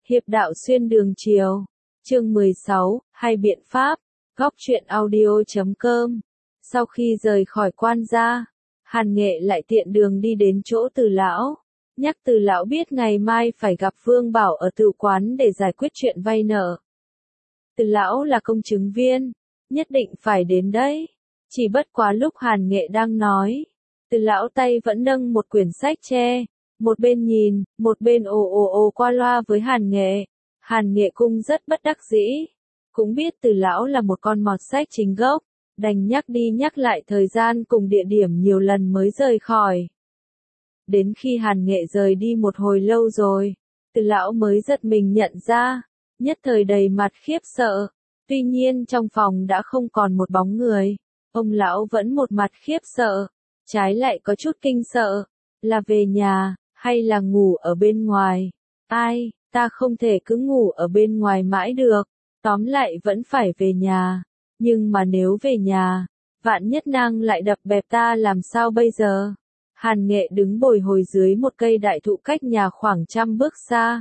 Hiệp đạo xuyên đường chiều. Chương 16, hay biện pháp. Góc truyện audio.com. Sau khi rời khỏi quan gia, Hàn Nghệ lại tiện đường đi đến chỗ Từ lão, nhắc Từ lão biết ngày mai phải gặp Vương Bảo ở tử quán để giải quyết chuyện vay nợ. Từ lão là công chứng viên, nhất định phải đến đấy. Chỉ bất quá lúc Hàn Nghệ đang nói, Từ lão tay vẫn nâng một quyển sách tre, một bên nhìn, một bên ồ qua loa với Hàn Nghệ. Hàn Nghệ cũng rất bất đắc dĩ, cũng biết Từ lão là một con mọt sách chính gốc, đành nhắc đi nhắc lại thời gian cùng địa điểm nhiều lần mới rời khỏi. Đến khi Hàn Nghệ rời đi một hồi lâu rồi, Từ lão mới giật mình nhận ra, nhất thời đầy mặt khiếp sợ. Tuy nhiên trong phòng đã không còn một bóng người, ông lão vẫn một mặt khiếp sợ, trái lại có chút kinh sợ, là về nhà, hay là ngủ ở bên ngoài? Ai, ta không thể cứ ngủ ở bên ngoài mãi được, tóm lại vẫn phải về nhà, nhưng mà nếu về nhà, vạn nhất nàng lại đập bẹp ta làm sao bây giờ? Hàn Nghệ đứng bồi hồi dưới một cây đại thụ cách nhà khoảng 100 bước xa.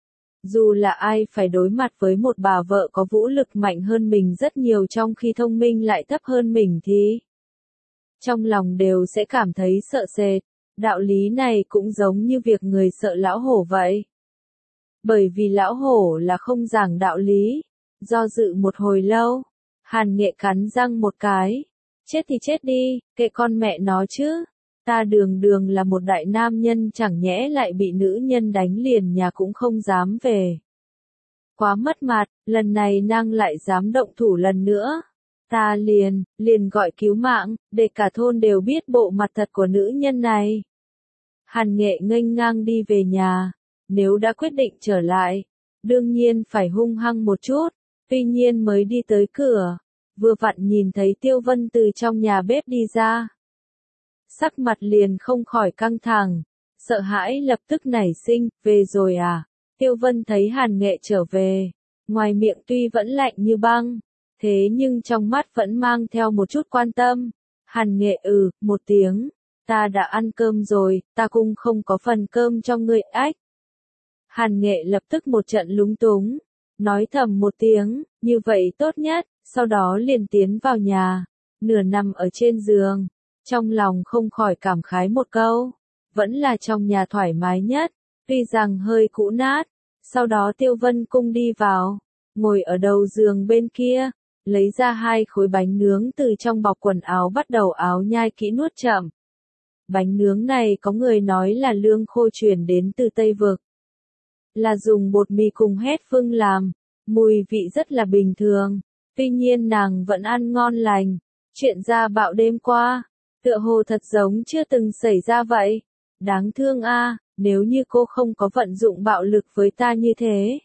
Dù là ai phải đối mặt với một bà vợ có vũ lực mạnh hơn mình rất nhiều trong khi thông minh lại thấp hơn mình thì trong lòng đều sẽ cảm thấy sợ sệt. Đạo lý này cũng giống như việc người sợ lão hổ vậy. Bởi vì lão hổ là không giảng đạo lý. Do dự một hồi lâu, Hàn Nghệ cắn răng một cái. Chết thì chết đi, kệ con mẹ nó chứ. Ta đường đường là một đại nam nhân chẳng nhẽ lại bị nữ nhân đánh liền nhà cũng không dám về. Quá mất mặt, lần này nàng lại dám động thủ lần nữa. Ta liền gọi cứu mạng, để cả thôn đều biết bộ mặt thật của nữ nhân này. Hàn Nghệ nghênh ngang đi về nhà, nếu đã quyết định trở lại, đương nhiên phải hung hăng một chút, tuy nhiên mới đi tới cửa, vừa vặn nhìn thấy Tiêu Vân từ trong nhà bếp đi ra. Sắc mặt liền không khỏi căng thẳng, sợ hãi lập tức nảy sinh, về rồi à? Tiêu Vân thấy Hàn Nghệ trở về, ngoài miệng tuy vẫn lạnh như băng, thế nhưng trong mắt vẫn mang theo một chút quan tâm. Hàn Nghệ một tiếng, ta đã ăn cơm rồi, ta cũng không có phần cơm cho ngươi ách. Hàn Nghệ lập tức một trận lúng túng, nói thầm một tiếng, như vậy tốt nhất, sau đó liền tiến vào nhà, nửa nằm ở trên giường, trong lòng không khỏi cảm khái một câu, vẫn là trong nhà thoải mái nhất, tuy rằng hơi cũ nát. Sau đó Tiêu Vân Cung đi vào, ngồi ở đầu giường bên kia, lấy ra 2 khối bánh nướng từ trong bọc quần áo bắt đầu áo nhai kỹ nuốt chậm. Bánh nướng này có người nói là lương khô chuyển đến từ Tây Vực. Là dùng bột mì cùng hết phương làm, mùi vị rất là bình thường, tuy nhiên nàng vẫn ăn ngon lành. Chuyện ra bạo đêm qua, tựa hồ thật giống chưa từng xảy ra vậy. Đáng thương a, nếu như cô không có vận dụng bạo lực với ta như thế.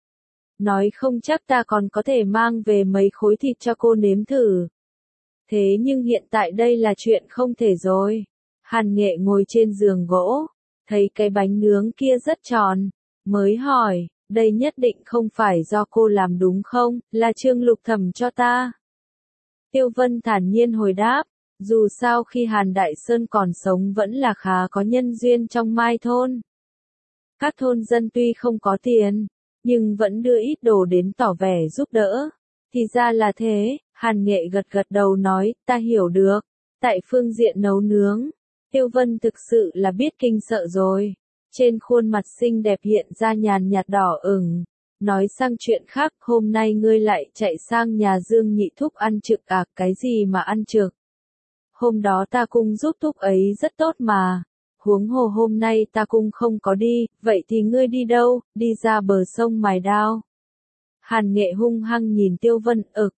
Nói không chắc ta còn có thể mang về mấy khối thịt cho cô nếm thử. Thế nhưng hiện tại đây là chuyện không thể rồi. Hàn Nghệ ngồi trên giường gỗ, thấy cái bánh nướng kia rất tròn, mới hỏi, đây nhất định không phải do cô làm đúng không, là Trương Lục thẩm cho ta. Tiêu Vân thản nhiên hồi đáp, dù sao khi Hàn Đại Sơn còn sống vẫn là khá có nhân duyên trong Mai thôn. Các thôn dân tuy không có tiền, nhưng vẫn đưa ít đồ đến tỏ vẻ giúp đỡ. Thì ra là thế, Hàn Nghệ gật gật đầu nói, ta hiểu được. Tại phương diện nấu nướng, Tiêu Vân thực sự là biết kinh sợ rồi. Trên khuôn mặt xinh đẹp hiện ra nhàn nhạt đỏ ửng. Nói sang chuyện khác, hôm nay ngươi lại chạy sang nhà Dương Nhị Thúc ăn trực à, cái gì mà ăn trực? Hôm đó ta cũng giúp thúc ấy rất tốt mà. Huống hồ hôm nay ta cũng không có đi, vậy thì ngươi đi đâu, đi ra bờ sông mài đao. Hàn Nghệ hung hăng nhìn Tiêu Vân,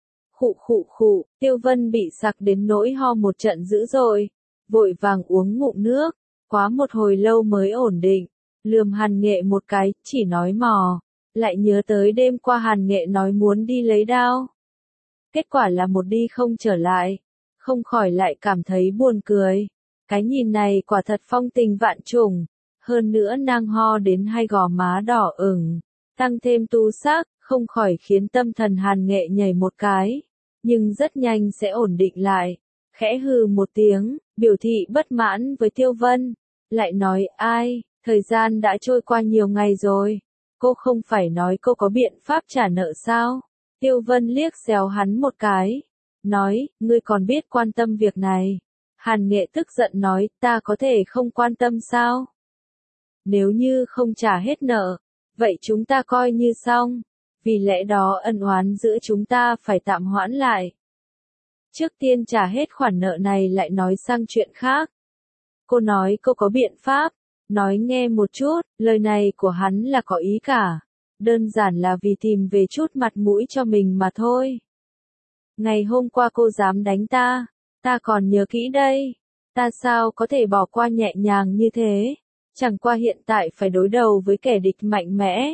khụ, Tiêu Vân bị sặc đến nỗi ho một trận dữ dội, vội vàng uống ngụm nước, quá một hồi lâu mới ổn định, lườm Hàn Nghệ một cái, chỉ nói mò, lại nhớ tới đêm qua Hàn Nghệ nói muốn đi lấy đao. Kết quả là một đi không trở lại, không khỏi lại cảm thấy buồn cười. Cái nhìn này quả thật phong tình vạn trùng, hơn nữa nàng ho đến 2 gò má đỏ ửng, tăng thêm tu sắc, không khỏi khiến tâm thần Hàn Nghệ nhảy một cái, nhưng rất nhanh sẽ ổn định lại, khẽ hừ một tiếng, biểu thị bất mãn với Tiêu Vân, lại nói ai, thời gian đã trôi qua nhiều ngày rồi, Cô không phải nói cô có biện pháp trả nợ sao? Tiêu Vân liếc xéo hắn một cái. Nói, ngươi còn biết quan tâm việc này. Hàn Nghệ tức giận nói, ta có thể không quan tâm sao? Nếu như không trả hết nợ, vậy chúng ta coi như xong. Vì lẽ đó ân oán giữa chúng ta phải tạm hoãn lại. Trước tiên trả hết khoản nợ này lại nói sang chuyện khác. Cô nói cô có biện pháp. Nói nghe một chút, lời này của hắn là có ý cả. Đơn giản là vì tìm về chút mặt mũi cho mình mà thôi. Ngày hôm qua cô dám đánh ta còn nhớ kỹ đây. Ta sao có thể bỏ qua nhẹ nhàng như thế? Chẳng qua hiện tại phải đối đầu với kẻ địch mạnh mẽ.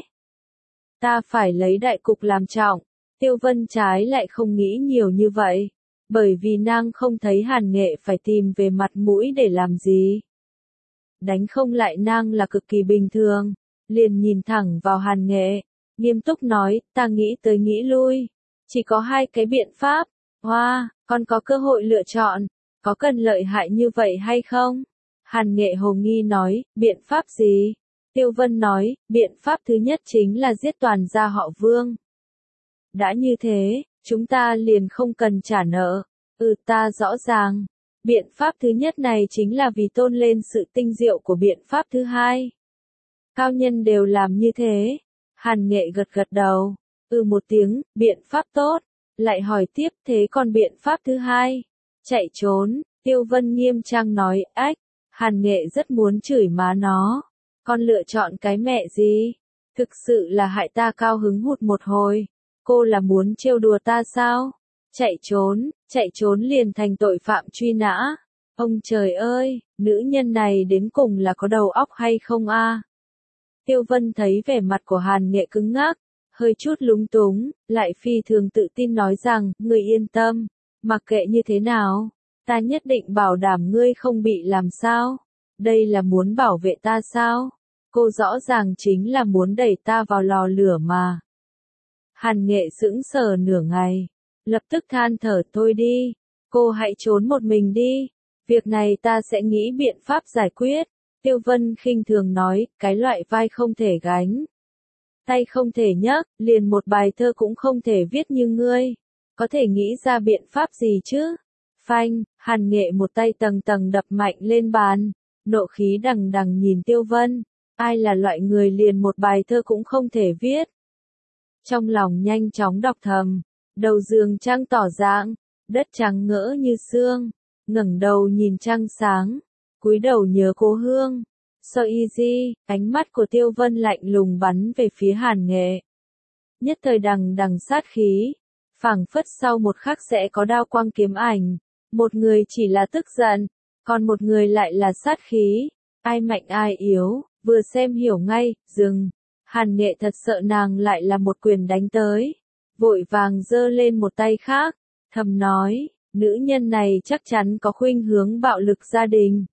Ta phải lấy đại cục làm trọng. Tiêu Vân trái lại không nghĩ nhiều như vậy. Bởi vì nàng không thấy Hàn Nghệ phải tìm về mặt mũi để làm gì. Đánh không lại nàng là cực kỳ bình thường. Liền nhìn thẳng vào Hàn Nghệ. Nghiêm túc nói, ta nghĩ tới nghĩ lui. Chỉ có hai cái biện pháp. Hoa, con có cơ hội lựa chọn. Có cần lợi hại như vậy hay không? Hàn Nghệ hồ nghi nói, biện pháp gì? Tiêu Vân nói, biện pháp thứ nhất chính là giết toàn gia họ Vương. Đã như thế, chúng ta liền không cần trả nợ. Ta rõ ràng. Biện pháp thứ nhất này chính là vì tôn lên sự tinh diệu của biện pháp thứ hai. Cao nhân đều làm như thế. Hàn Nghệ gật gật đầu. Một tiếng, biện pháp tốt. Lại hỏi tiếp, thế còn biện pháp thứ hai? Chạy trốn. Tiêu Vân nghiêm trang nói, ách. Hàn Nghệ rất muốn chửi má nó. Con lựa chọn cái mẹ gì? Thực sự là hại ta cao hứng hụt một hồi. Cô là muốn trêu đùa ta sao? Chạy trốn liền thành tội phạm truy nã. Ông trời ơi, nữ nhân này đến cùng là có đầu óc hay không a? Tiêu Vân thấy vẻ mặt của Hàn Nghệ cứng ngắc, hơi chút lúng túng, lại phi thường tự tin nói rằng, ngươi yên tâm, mặc kệ như thế nào, ta nhất định bảo đảm ngươi không bị làm sao. Đây là muốn bảo vệ ta sao? Cô rõ ràng chính là muốn đẩy ta vào lò lửa mà. Hàn Nghệ sững sờ nửa ngày, lập tức than thở, thôi đi, cô hãy trốn một mình đi, việc này ta sẽ nghĩ biện pháp giải quyết. Tiêu Vân khinh thường nói, cái loại vai không thể gánh, tay không thể nhấc, liền một bài thơ cũng không thể viết như ngươi, có thể nghĩ ra biện pháp gì chứ? Phanh, Hàn Nghệ một tay tầng tầng đập mạnh lên bàn, nộ khí đằng đằng nhìn Tiêu Vân, ai là loại người liền một bài thơ cũng không thể viết. Trong lòng nhanh chóng đọc thầm, đầu giường trăng tỏ dạng, đất trắng ngỡ như sương, ngẩng đầu nhìn trăng sáng, cúi đầu nhớ cố hương. So easy, ánh mắt của Tiêu Vân lạnh lùng bắn về phía Hàn Nghệ. Nhất thời đằng đằng sát khí, phảng phất sau một khắc sẽ có đao quang kiếm ảnh. Một người chỉ là tức giận, còn một người lại là sát khí. Ai mạnh ai yếu, vừa xem hiểu ngay, dừng. Hàn Nghệ thật sợ nàng lại là một quyền đánh tới. Vội vàng giơ lên một tay khác, thầm nói, nữ nhân này chắc chắn có khuynh hướng bạo lực gia đình.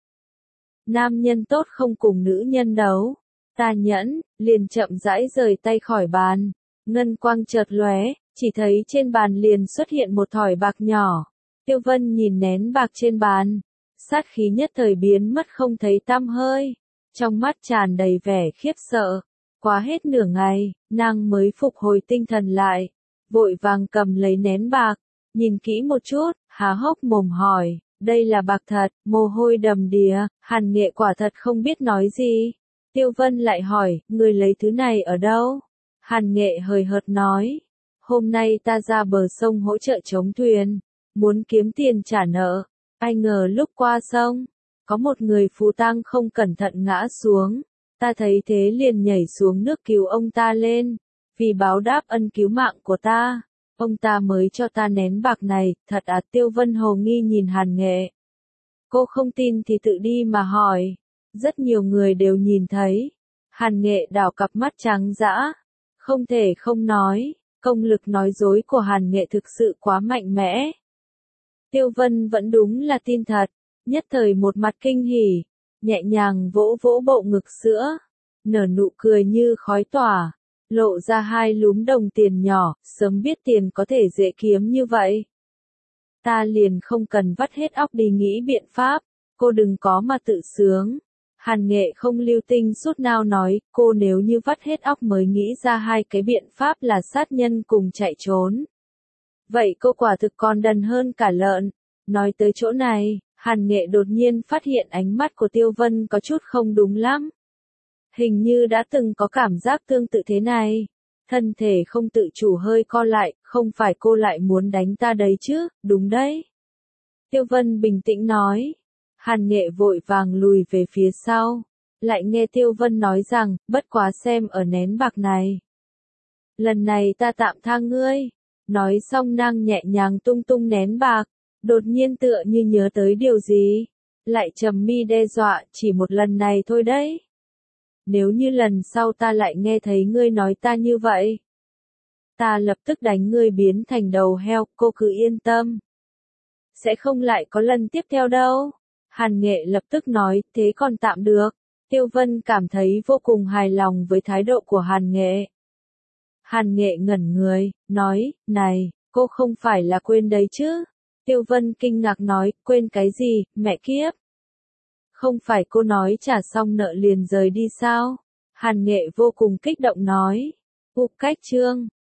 Nam nhân tốt không cùng nữ nhân đấu. Ta nhẫn, liền chậm rãi rời tay khỏi bàn. Ngân quang chợt lóe, chỉ thấy trên bàn liền xuất hiện một thỏi bạc nhỏ. Tiêu Vân nhìn nén bạc trên bàn, sát khí nhất thời biến mất không thấy tăm hơi. Trong mắt tràn đầy vẻ khiếp sợ. Quá hết nửa ngày, nàng mới phục hồi tinh thần lại. Vội vàng cầm lấy nén bạc, nhìn kỹ một chút, há hốc mồm hỏi. Đây là bạc thật, mồ hôi đầm đìa, Hàn Nghệ quả thật không biết nói gì. Tiêu Vân lại hỏi, người lấy thứ này ở đâu? Hàn Nghệ hời hợt nói, hôm nay ta ra bờ sông hỗ trợ chống thuyền, muốn kiếm tiền trả nợ. Ai ngờ lúc qua sông, có một người phù tang không cẩn thận ngã xuống. Ta thấy thế liền nhảy xuống nước cứu ông ta lên, vì báo đáp ân cứu mạng của ta. Ông ta mới cho ta nén bạc này, thật à? Tiêu Vân hồ nghi nhìn Hàn Nghệ. Cô không tin thì tự đi mà hỏi. Rất nhiều người đều nhìn thấy. Hàn Nghệ đảo cặp mắt trắng dã. Không thể không nói, công lực nói dối của Hàn Nghệ thực sự quá mạnh mẽ. Tiêu Vân vẫn đúng là tin thật, nhất thời một mặt kinh hỉ, nhẹ nhàng vỗ vỗ bộ ngực sữa, nở nụ cười như khói tỏa. Lộ ra hai lúm đồng tiền nhỏ, sớm biết tiền có thể dễ kiếm như vậy. Ta liền không cần vắt hết óc đi nghĩ biện pháp, cô đừng có mà tự sướng. Hàn Nghệ không lưu tình chút nào nói, cô nếu như vắt hết óc mới nghĩ ra hai cái biện pháp là sát nhân cùng chạy trốn. Vậy cô quả thực còn đần hơn cả lợn. Nói tới chỗ này, Hàn Nghệ đột nhiên phát hiện ánh mắt của Tiêu Vân có chút không đúng lắm. Hình như đã từng có cảm giác tương tự thế này. Thân thể không tự chủ hơi co lại, không phải cô lại muốn đánh ta đấy chứ, đúng đấy. Tiêu Vân bình tĩnh nói. Hàn Nghệ vội vàng lùi về phía sau. Lại nghe Tiêu Vân nói rằng, bất quá xem ở nén bạc này. Lần này ta tạm tha ngươi. Nói xong nàng nhẹ nhàng tung tung nén bạc. Đột nhiên tựa như nhớ tới điều gì. Lại trầm mi đe dọa, chỉ một lần này thôi đấy. Nếu như lần sau ta lại nghe thấy ngươi nói ta như vậy. Ta lập tức đánh ngươi biến thành đầu heo, cô cứ yên tâm. Sẽ không lại có lần tiếp theo đâu. Hàn Nghệ lập tức nói, thế còn tạm được. Tiêu Vân cảm thấy vô cùng hài lòng với thái độ của Hàn Nghệ. Hàn Nghệ ngẩn người, nói, này, cô không phải là quên đấy chứ. Tiêu Vân kinh ngạc nói, quên cái gì, mẹ kiếp. Không phải cô nói trả xong nợ liền rời đi sao? Hàn Nghệ vô cùng kích động nói. Cách chương